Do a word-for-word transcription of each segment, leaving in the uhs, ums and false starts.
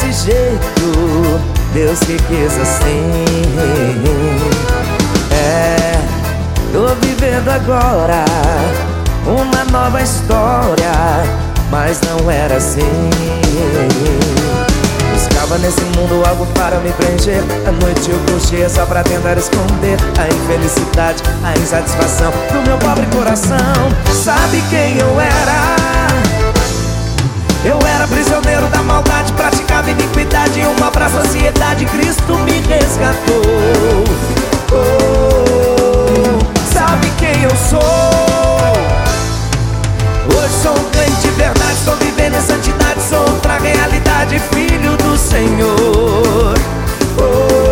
desse jeito, Deus que quis assim. É, tô vivendo agora uma nova história, mas não era assim. Buscava nesse mundo algo para me preencher. À noite eu curtia só pra tentar esconder a infelicidade, a insatisfação do meu pobre coração. Sabe quem eu era? Eu era prisioneiro da maldade, praticava iniquidade, uma pra sociedade. Cristo me resgatou. Oh, sabe quem eu sou? Hoje sou um crente de verdade, estou vivendo em santidade, sou outra realidade, filho do Senhor. Oh,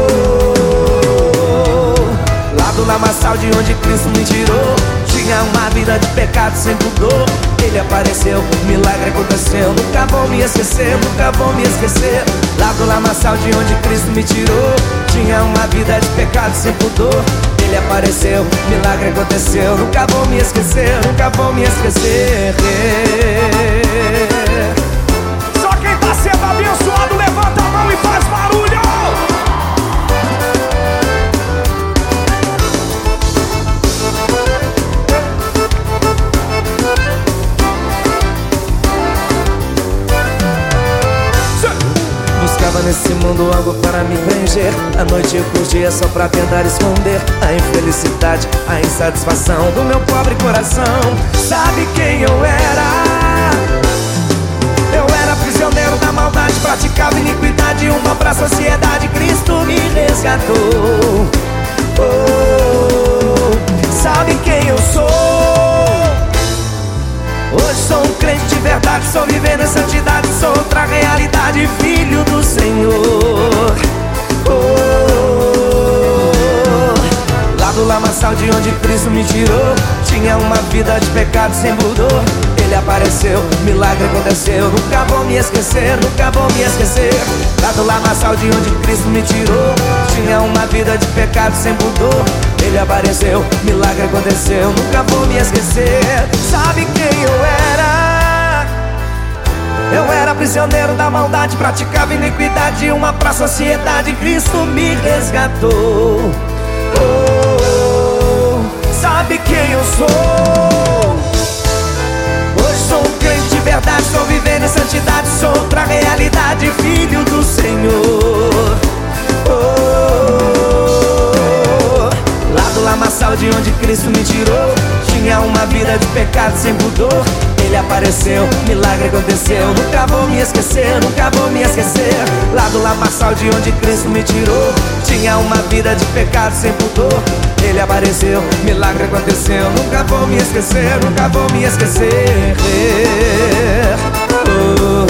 lá do lamaçal de onde Cristo me tirou, tinha uma vida de pecado sem pudor. Ele apareceu, milagre aconteceu, nunca vou me esquecer, nunca vou me esquecer. Lá do lamaçal de onde Cristo me tirou, tinha uma vida de pecado sem pudor. Ele apareceu, milagre aconteceu, nunca vou me esquecer, nunca vou me esquecer. Só quem tá sendo abençoado levanta a mão e faz barulho. Buscava nesse mundo algo para me preencher. À noite eu curtia só pra tentar esconder a infelicidade, a insatisfação do meu pobre coração. Sabe quem eu era? Eu era prisioneiro da maldade, praticava iniquidade, uma pra sociedade. Cristo me resgatou. Oh, sabe quem eu sou? Hoje sou um crente de verdade, estou vivendo em santidade, sou outra realidade, filho do Senhor. Oh, lá do lamaçal de onde Cristo me tirou, tinha uma vida de pecado sem pudor. Ele apareceu, milagre aconteceu, nunca vou me esquecer, nunca vou me esquecer. Lá do lamaçal de onde Cristo me tirou, tinha uma vida de pecado sem pudor. Ele apareceu, milagre aconteceu, nunca vou me esquecer. Sabe quem eu era? Eu era prisioneiro da maldade, praticava iniquidade, uma pra sociedade. Cristo me resgatou. Oh, sabe quem eu sou? Hoje sou um crente de verdade, estou vivendo em santidade, sou outra realidade, filho do Senhor. Oh, lá do lamaçal de onde Cristo me tirou, tinha uma vida de pecado sem pudor. Ele apareceu, milagre aconteceu, nunca vou me esquecer, nunca vou me esquecer. Lá do lamaçal de onde Cristo me tirou, tinha uma vida de pecado sem pudor. Ele apareceu, milagre aconteceu, nunca vou me esquecer, nunca vou me esquecer. Oh,